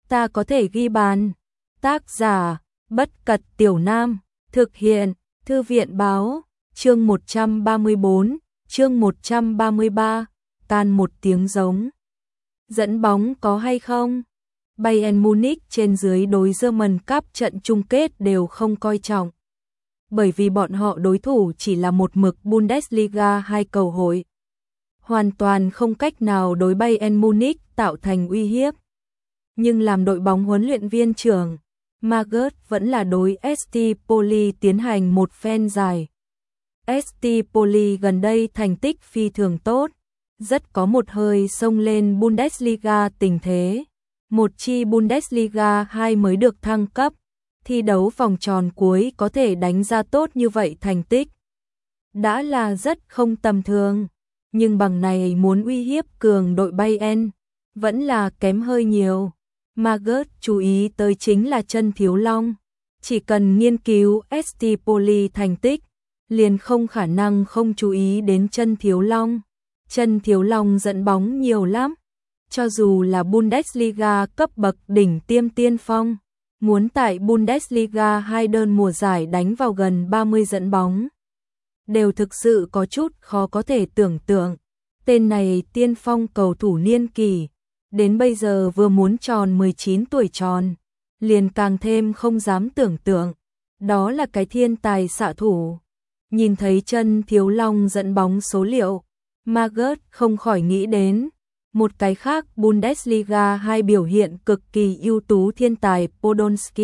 ta có thể ghi bàn. Tác giả, Bất Cật Tiểu Nam, thực hiện, Thư viện báo, chương 134, chương 133, tan một tiếng giống. Dẫn bóng có hay không? Bayern Munich trên dưới đối German Cup trận chung kết đều không coi trọng. Bởi vì bọn họ đối thủ chỉ là một mực Bundesliga 2 cầu hội. Hoàn toàn không cách nào đối Bayern Munich tạo thành uy hiếp. Nhưng làm đội bóng huấn luyện viên trưởng, Magath vẫn là đối ST Poli tiến hành một phen dài. ST Poli gần đây thành tích phi thường tốt, rất có một hơi xông lên Bundesliga tình thế. Một chi Bundesliga 2 mới được thăng cấp, thi đấu vòng tròn cuối có thể đánh ra tốt như vậy thành tích. Đã là rất không tầm thường, nhưng bằng này muốn uy hiếp cường đội Bayern, vẫn là kém hơi nhiều. Magath chú ý tới chính là chân thiếu long. Chỉ cần nghiên cứu ST Poli thành tích, liền không khả năng không chú ý đến chân thiếu long. Chân thiếu long dẫn bóng nhiều lắm. Cho dù là Bundesliga cấp bậc đỉnh tiêm tiên phong, muốn tại Bundesliga 2 đơn mùa giải đánh vào gần 30 dẫn bóng, đều thực sự có chút khó có thể tưởng tượng. Tên này tiên phong cầu thủ niên kỷ, đến bây giờ vừa muốn tròn 19 tuổi tròn, liền càng thêm không dám tưởng tượng. Đó là cái thiên tài xạ thủ. Nhìn thấy chân thiếu long dẫn bóng số liệu, Magath không khỏi nghĩ đến một cái khác Bundesliga 2 biểu hiện cực kỳ ưu tú thiên tài Podolski.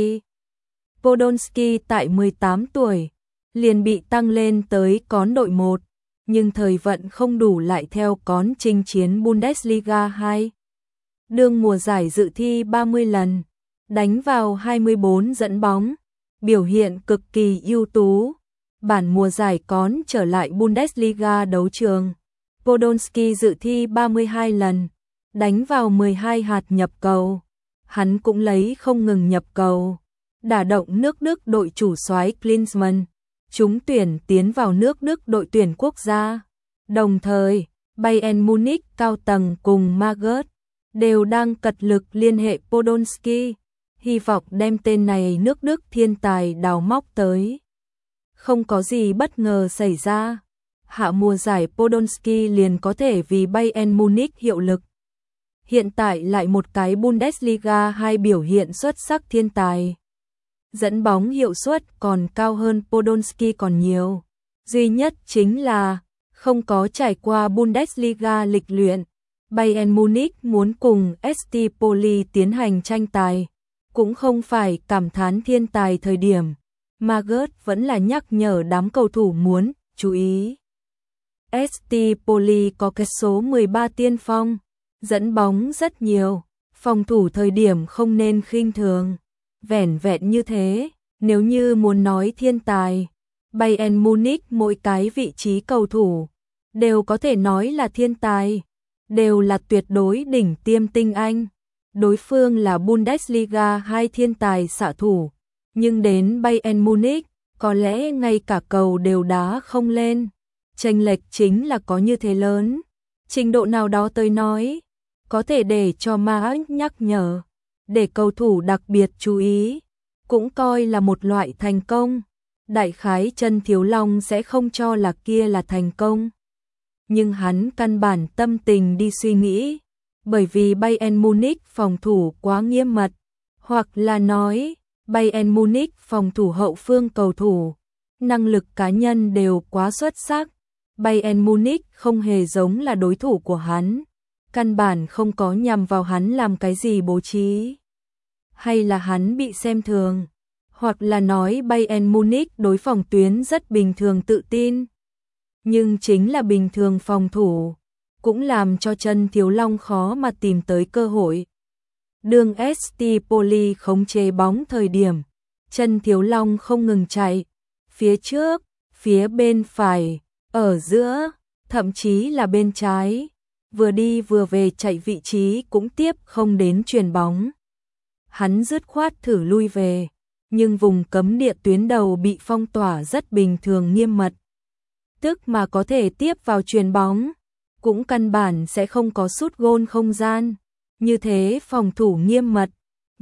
Podolski tại 18 tuổi, liền bị tăng lên tới cón đội 1, nhưng thời vận không đủ lại theo cón chinh chiến Bundesliga 2. Đương mùa giải dự thi 30 lần, đánh vào 24 dẫn bóng, biểu hiện cực kỳ ưu tú. Bản mùa giải cón trở lại Bundesliga đấu trường, Podolski dự thi 32 lần, đánh vào 12 hạt nhập cầu. Hắn cũng lấy không ngừng nhập cầu, đả động nước Đức đội chủ soái Klinsmann, trúng tuyển tiến vào nước Đức đội tuyển quốc gia. Đồng thời, Bayern Munich cao tầng cùng Magath đều đang cật lực liên hệ Podolski, hy vọng đem tên này nước Đức thiên tài đào móc tới. Không có gì bất ngờ xảy ra, hạ mùa giải Podolski liền có thể vì Bayern Munich hiệu lực. Hiện tại lại một cái Bundesliga 2 biểu hiện xuất sắc thiên tài. Dẫn bóng hiệu suất còn cao hơn Podolski còn nhiều. Duy nhất chính là không có trải qua Bundesliga lịch luyện. Bayern Munich muốn cùng ST Poli tiến hành tranh tài, cũng không phải cảm thán thiên tài thời điểm. Magath vẫn là nhắc nhở đám cầu thủ muốn chú ý. ST Poli có cái số 13 tiên phong, dẫn bóng rất nhiều, phòng thủ thời điểm không nên khinh thường. Vẻn vẹn như thế, nếu như muốn nói thiên tài, Bayern Munich mỗi cái vị trí cầu thủ đều có thể nói là thiên tài, đều là tuyệt đối đỉnh tiêm tinh anh. Đối phương là Bundesliga 2 thiên tài xạ thủ, nhưng đến Bayern Munich, có lẽ ngay cả cầu đều đá không lên. Chênh lệch chính là có như thế lớn. Trình độ nào đó tới nói, có thể để cho Magath nhắc nhở, để cầu thủ đặc biệt chú ý, cũng coi là một loại thành công. Đại khái chân thiếu long sẽ không cho là kia là thành công, nhưng hắn căn bản tâm tình đi suy nghĩ, bởi vì Bayern Munich phòng thủ quá nghiêm mật, hoặc là nói Bayern Munich phòng thủ hậu phương cầu thủ, năng lực cá nhân đều quá xuất sắc. Bayern Munich không hề giống là đối thủ của hắn, căn bản không có nhằm vào hắn làm cái gì bố trí. Hay là hắn bị xem thường, hoặc là nói Bayern Munich đối phòng tuyến rất bình thường tự tin. Nhưng chính là bình thường phòng thủ, cũng làm cho chân thiếu long khó mà tìm tới cơ hội. Đường ST Poli khống chế bóng thời điểm, chân thiếu long không ngừng chạy, phía trước, phía bên phải, ở giữa, thậm chí là bên trái, vừa đi vừa về chạy vị trí cũng tiếp không đến chuyền bóng. Hắn dứt khoát thử lui về, nhưng vùng cấm địa tuyến đầu bị phong tỏa rất bình thường nghiêm mật. Tức mà có thể tiếp vào chuyền bóng, cũng căn bản sẽ không có sút gôn không gian. Như thế phòng thủ nghiêm mật,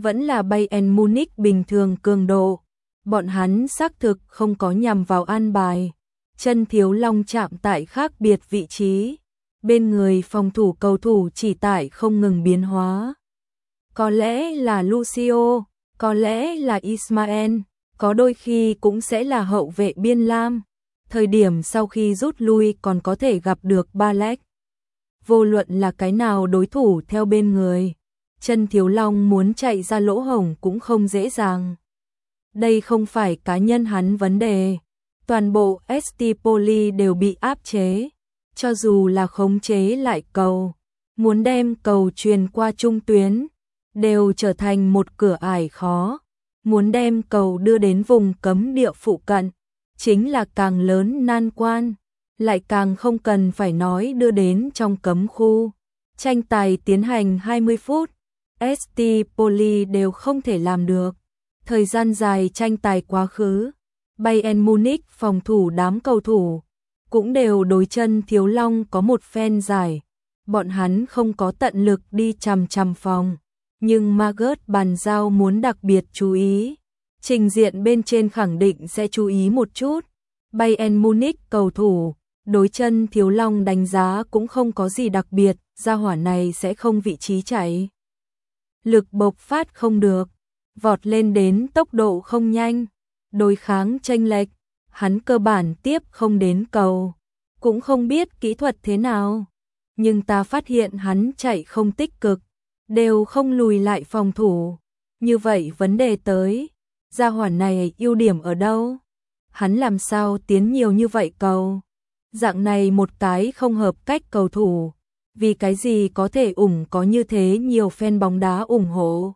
vẫn là Bayern Munich bình thường cường độ. Bọn hắn xác thực không có nhằm vào an bài. Chân Thiếu Long chạm tại khác biệt vị trí. Bên người phòng thủ cầu thủ chỉ tại không ngừng biến hóa. Có lẽ là Lucio, có lẽ là Ismael, có đôi khi cũng sẽ là hậu vệ biên lam. Thời điểm sau khi rút lui còn có thể gặp được Balek. Vô luận là cái nào đối thủ theo bên người, Chân Thiếu Long muốn chạy ra lỗ hổng cũng không dễ dàng. Đây không phải cá nhân hắn vấn đề. Toàn bộ ST Poli đều bị áp chế. Cho dù là khống chế lại cầu, muốn đem cầu truyền qua trung tuyến, đều trở thành một cửa ải khó. Muốn đem cầu đưa đến vùng cấm địa phụ cận, chính là càng lớn nan quan, lại càng không cần phải nói đưa đến trong cấm khu. Tranh tài tiến hành 20 phút, ST Poli đều không thể làm được. Thời gian dài tranh tài quá khứ, Bayern Munich phòng thủ đám cầu thủ cũng đều đối Chân Thiếu Long có một phen giải. Bọn hắn không có tận lực đi chằm chằm phòng, nhưng Magath bàn giao muốn đặc biệt chú ý. Trình diện bên trên khẳng định sẽ chú ý một chút. Bayern Munich cầu thủ đối Chân Thiếu Long đánh giá cũng không có gì đặc biệt, gia hỏa này sẽ không vị trí chạy. Lực bộc phát không được, vọt lên đến tốc độ không nhanh, đối kháng chênh lệch, hắn cơ bản tiếp không đến cầu, cũng không biết kỹ thuật thế nào, nhưng ta phát hiện hắn chạy không tích cực, đều không lùi lại phòng thủ. Như vậy vấn đề tới, gia hỏa này ưu điểm ở đâu? Hắn làm sao tiến nhiều như vậy cầu? Dạng này một cái không hợp cách cầu thủ, vì cái gì có thể có như thế nhiều fan bóng đá ủng hộ?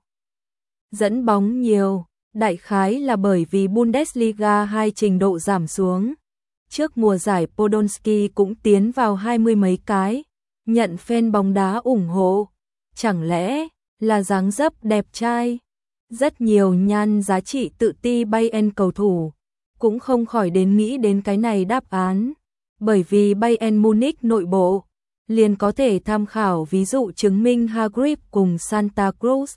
Dẫn bóng nhiều, đại khái là bởi vì Bundesliga 2 trình độ giảm xuống. Trước mùa giải Podolski cũng tiến vào 20 mấy cái, nhận fan bóng đá ủng hộ. Chẳng lẽ là dáng dấp đẹp trai? Rất nhiều nhan giá trị tự ti Bayern cầu thủ cũng không khỏi đến nghĩ đến cái này đáp án, bởi vì Bayern Munich nội bộ liền có thể tham khảo ví dụ chứng minh Hargreaves cùng Santa Cruz.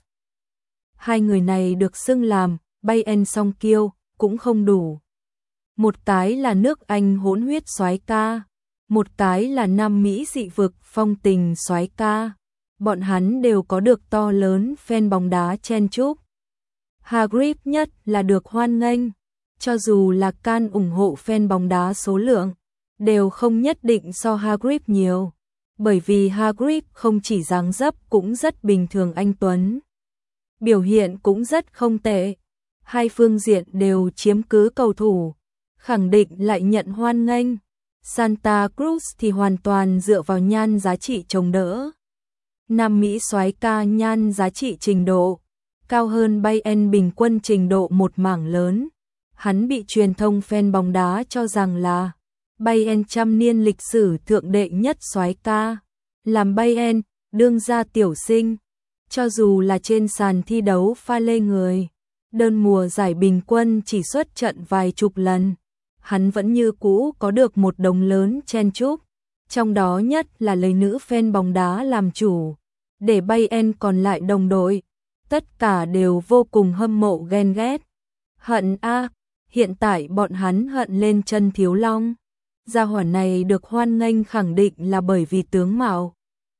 Hai người này được xưng làm Bayern song kiêu cũng không đủ. Một cái là nước Anh hỗn huyết soái ca, một cái là Nam Mỹ dị vực phong tình soái ca. Bọn hắn đều có được to lớn fan bóng đá chen chúc. Hargreaves nhất là được hoan nghênh, cho dù là can ủng hộ fan bóng đá số lượng, đều không nhất định so Hargreaves nhiều, bởi vì Hargreaves không chỉ dáng dấp cũng rất bình thường anh tuấn. Biểu hiện cũng rất không tệ, hai phương diện đều chiếm cứ cầu thủ, khẳng định lại nhận hoan nghênh. Santa Cruz thì hoàn toàn dựa vào nhan giá trị chống đỡ. Nam Mỹ soái ca nhan giá trị trình độ cao hơn Bayern bình quân trình độ một mảng lớn. Hắn bị truyền thông fan bóng đá cho rằng là Bayern trăm niên lịch sử thượng đệ nhất soái ca, làm Bayern đương gia tiểu sinh. Cho dù là trên sàn thi đấu pha lê người, đơn mùa giải bình quân chỉ xuất trận vài chục lần, hắn vẫn như cũ có được một đống lớn chen chúc, trong đó nhất là lấy nữ fan bóng đá làm chủ, để Bayern còn lại đồng đội, tất cả đều vô cùng hâm mộ ghen ghét. Hận a, hiện tại bọn hắn hận lên Chân Thiếu Long. Gia hỏa này được hoan nghênh khẳng định là bởi vì tướng mạo.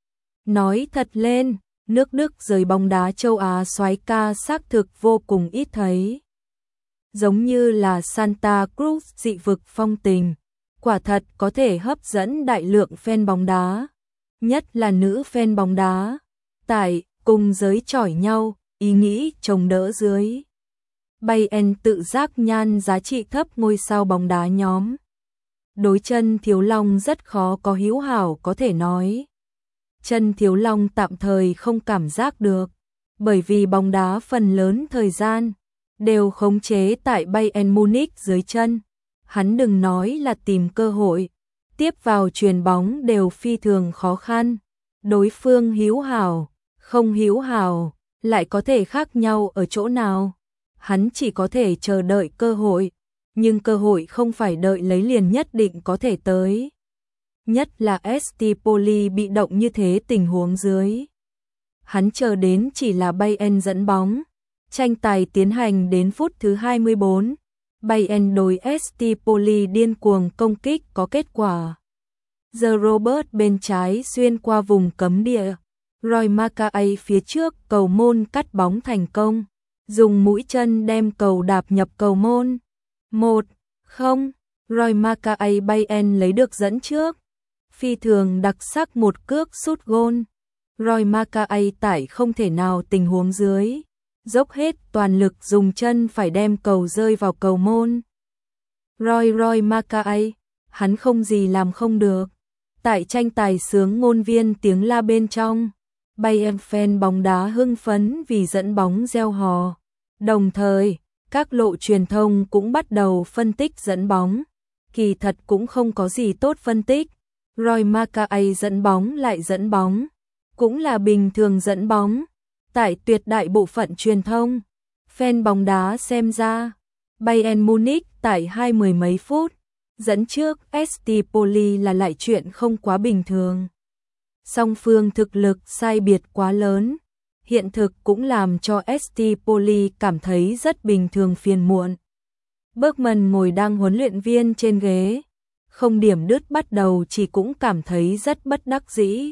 Nói thật lên, nước Đức giới bóng đá châu Á soái ca xác thực vô cùng ít thấy. Giống như là Santa Cruz dị vực phong tình, quả thật có thể hấp dẫn đại lượng fan bóng đá, nhất là nữ fan bóng đá. Tại cùng giới chỏi nhau, ý nghĩ chống đỡ dưới. Bayern tự giác nhan giá trị thấp ngôi sao bóng đá nhóm. Đối Chân Thiếu Long rất khó có hữu hảo có thể nói. Chân Thiếu Long tạm thời không cảm giác được, bởi vì bóng đá phần lớn thời gian đều khống chế tại Bayern Munich dưới chân. Hắn đừng nói là tìm cơ hội, tiếp vào chuyền bóng đều phi thường khó khăn. Đối phương hữu hảo, không hữu hảo, lại có thể khác nhau ở chỗ nào? Hắn chỉ có thể chờ đợi cơ hội, nhưng cơ hội không phải đợi lấy liền nhất định có thể tới. Nhất là ST Poli bị động như thế tình huống dưới. Hắn chờ đến chỉ là Bayern dẫn bóng, Tranh tài tiến hành đến phút thứ 24. Bayern đối ST Poli điên cuồng công kích có kết quả. The Robert bên trái xuyên qua vùng cấm địa. Roy Mackay phía trước cầu môn cắt bóng thành công. Dùng mũi chân đem cầu đạp nhập cầu môn. 1-0. Roy Mackay Bayern lấy được dẫn trước. Phi thường đặc sắc một cước sút gôn. Roy Mackay tải không thể nào tình huống dưới. Dốc hết toàn lực dùng chân phải đem cầu rơi vào cầu môn. Roy Mackay, hắn không gì làm không được. Tại tranh tài sướng ngôn viên tiếng la bên trong. Bayern fan bóng đá hưng phấn vì dẫn bóng reo hò. Đồng thời, các lộ truyền thông cũng bắt đầu phân tích dẫn bóng. Kỳ thật cũng không có gì tốt phân tích. Roy Mackay dẫn bóng lại dẫn bóng. Cũng là bình thường dẫn bóng. Tại tuyệt đại bộ phận truyền thông, fan bóng đá xem ra, Bayern Munich tại 20 mấy phút, dẫn trước ST Poli là lại chuyện không quá bình thường. Song phương thực lực sai biệt quá lớn, hiện thực cũng làm cho ST Poli cảm thấy rất bình thường phiền muộn. Bergman ngồi đang huấn luyện viên trên ghế, không điểm đứt bắt đầu chỉ cũng cảm thấy rất bất đắc dĩ.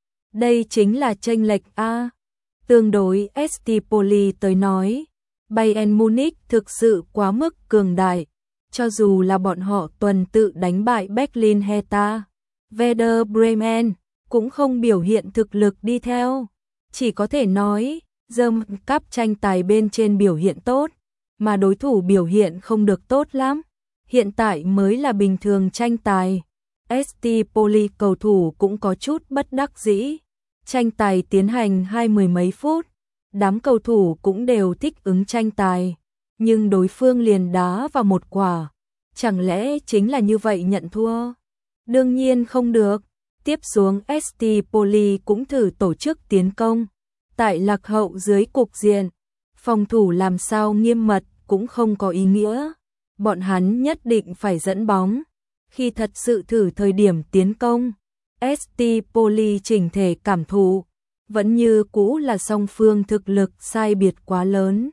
Đây chính là chênh lệch A. Tương đối ST Poli tới nói, Bayern Munich thực sự quá mức cường đại, cho dù là bọn họ tuần tự đánh bại Berlin Hertha, Werder Bremen, cũng không biểu hiện thực lực đi theo. Chỉ có thể nói, German Cup tranh tài bên trên biểu hiện tốt, mà đối thủ biểu hiện không được tốt lắm. Hiện tại mới là bình thường tranh tài. ST Poli cầu thủ cũng có chút bất đắc dĩ. Tranh tài tiến hành 20 mấy phút, đám cầu thủ cũng đều thích ứng tranh tài, nhưng đối phương liền đá vào một quả. Chẳng lẽ chính là như vậy nhận thua? Đương nhiên không được. Tiếp xuống ST Poli cũng thử tổ chức tiến công. Tại lạc hậu dưới cục diện, phòng thủ làm sao nghiêm mật cũng không có ý nghĩa. Bọn hắn nhất định phải dẫn bóng. Khi thật sự thử thời điểm tiến công, ST Poli chỉnh thể cảm thụ, vẫn như cũ là song phương thực lực sai biệt quá lớn.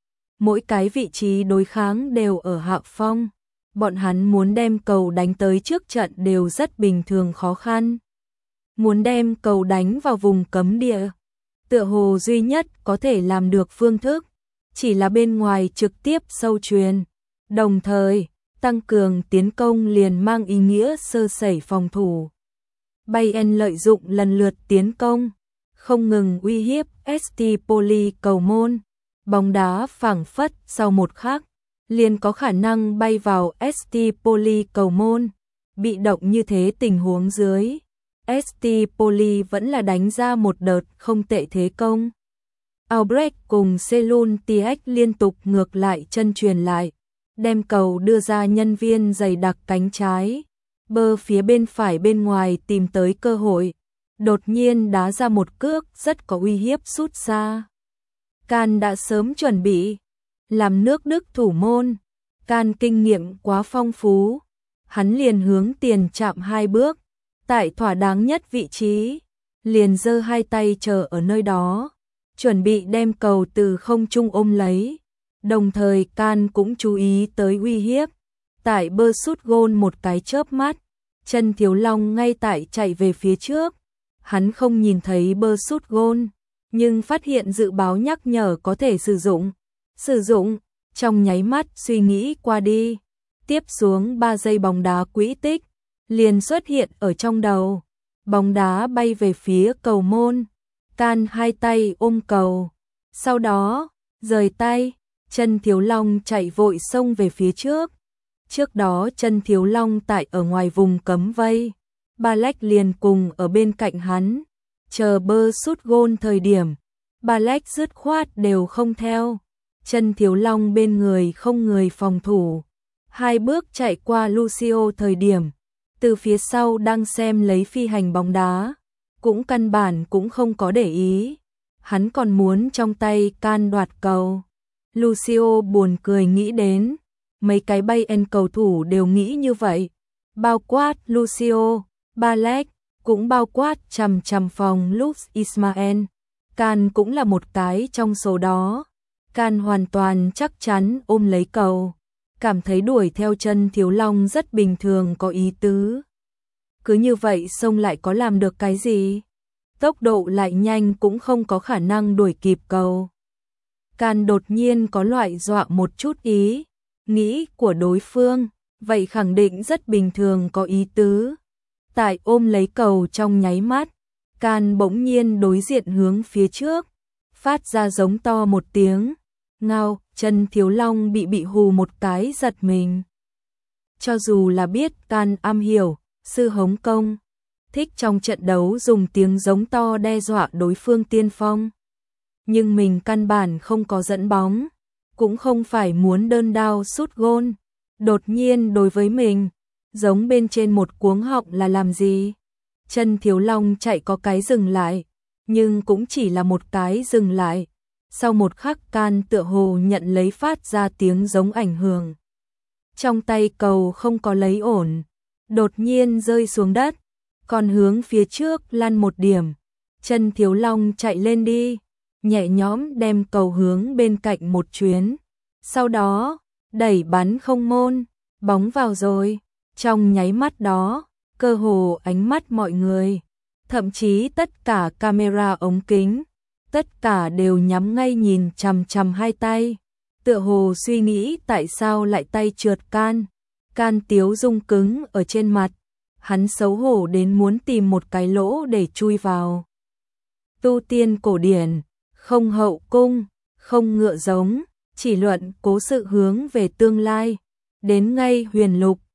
Mỗi cái vị trí đối kháng đều ở hạ phong, bọn hắn muốn đem cầu đánh tới trước trận đều rất bình thường khó khăn. Muốn đem cầu đánh vào vùng cấm địa, tựa hồ duy nhất có thể làm được phương thức, chỉ là bên ngoài trực tiếp sâu truyền, đồng thời tăng cường tiến công liền mang ý nghĩa sơ sẩy phòng thủ. Bayern lợi dụng lần lượt tiến công, không ngừng uy hiếp ST Poli cầu môn. Bóng đá phảng phất sau một khắc, liền có khả năng bay vào ST Poli cầu môn. Bị động như thế tình huống dưới, ST Poli vẫn là đánh ra một đợt không tệ thế công. Albrecht cùng Selun Tiech liên tục ngược lại chân truyền lại, đem cầu đưa ra nhân viên dày đặc cánh trái. Bơ phía bên phải bên ngoài tìm tới cơ hội, đột nhiên đá ra một cước rất có uy hiếp sút xa. Can đã sớm chuẩn bị, làm nước Đức thủ môn, Can kinh nghiệm quá phong phú, hắn liền hướng tiền chạm 2 bước, tại thỏa đáng nhất vị trí, liền giơ hai tay chờ ở nơi đó, chuẩn bị đem cầu từ không trung ôm lấy. Đồng thời Can cũng chú ý tới uy hiếp, tại bơ sút gôn một cái chớp mắt, Chân Thiếu Long ngay tại chạy về phía trước, hắn không nhìn thấy bơ sút gôn, nhưng phát hiện dự báo nhắc nhở có thể sử dụng, trong nháy mắt suy nghĩ qua đi, tiếp xuống 3 giây bóng đá quỹ tích, liền xuất hiện ở trong đầu, bóng đá bay về phía cầu môn, Can hai tay ôm cầu, sau đó, rời tay, Chân Thiếu Long chạy vội xông về phía trước. Trước đó Chân Thiếu Long tại ở ngoài vùng cấm vây, Balek liền cùng ở bên cạnh hắn, chờ bơ sút gôn thời điểm, Balek dứt khoát đều không theo. Chân Thiếu Long bên người không người phòng thủ, 2 bước chạy qua Lucio thời điểm, từ phía sau đang xem lấy phi hành bóng đá, cũng căn bản cũng không có để ý, hắn còn muốn trong tay Can đoạt cầu. Lucio buồn cười nghĩ đến, mấy cái Bayern cầu thủ đều nghĩ như vậy, bao quát Lucio, Balek, cũng bao quát chằm phòng Lux Ismael, Can cũng là một cái trong số đó. Can hoàn toàn chắc chắn ôm lấy cầu, cảm thấy đuổi theo chân Thiếu Long rất bình thường có ý tứ. Cứ như vậy xông lại có làm được cái gì? Tốc độ lại nhanh cũng không có khả năng đuổi kịp cầu. Can đột nhiên có loại dọa một chút ý nghĩ của đối phương, vậy khẳng định rất bình thường có ý tứ. Tại ôm lấy cầu trong nháy mắt, Can bỗng nhiên đối diện hướng phía trước, phát ra giống to một tiếng, ngao, chân Thiếu Long bị hù một cái giật mình. Cho dù là biết Can am hiểu sư hống công, thích trong trận đấu dùng tiếng giống to đe dọa đối phương tiên phong, nhưng mình căn bản không có dẫn bóng, cũng không phải muốn đơn đao sút gôn. Đột nhiên đối với mình, giống bên trên một cuống họng là làm gì? Chân Thiếu Long chạy có cái dừng lại, nhưng cũng chỉ là một cái dừng lại. Sau một khắc Can tựa hồ nhận lấy phát ra tiếng giống ảnh hưởng. Trong tay cầu không có lấy ổn, đột nhiên rơi xuống đất, còn hướng phía trước lăn một điểm. Chân Thiếu Long chạy lên đi, nhẹ nhõm đem cầu hướng bên cạnh một chuyến. Sau đó, đẩy bắn không môn, bóng vào rồi. Trong nháy mắt đó, cơ hồ ánh mắt mọi người, thậm chí tất cả camera ống kính, tất cả đều nhắm ngay nhìn chằm chằm hai tay, tựa hồ suy nghĩ tại sao lại tay trượt Can. Can tiếu dung cứng ở trên mặt, hắn xấu hổ đến muốn tìm một cái lỗ để chui vào. Tu tiên cổ điển, không hậu cung, không ngựa giống, chỉ luận cố sự hướng về tương lai, đến ngay huyền lục,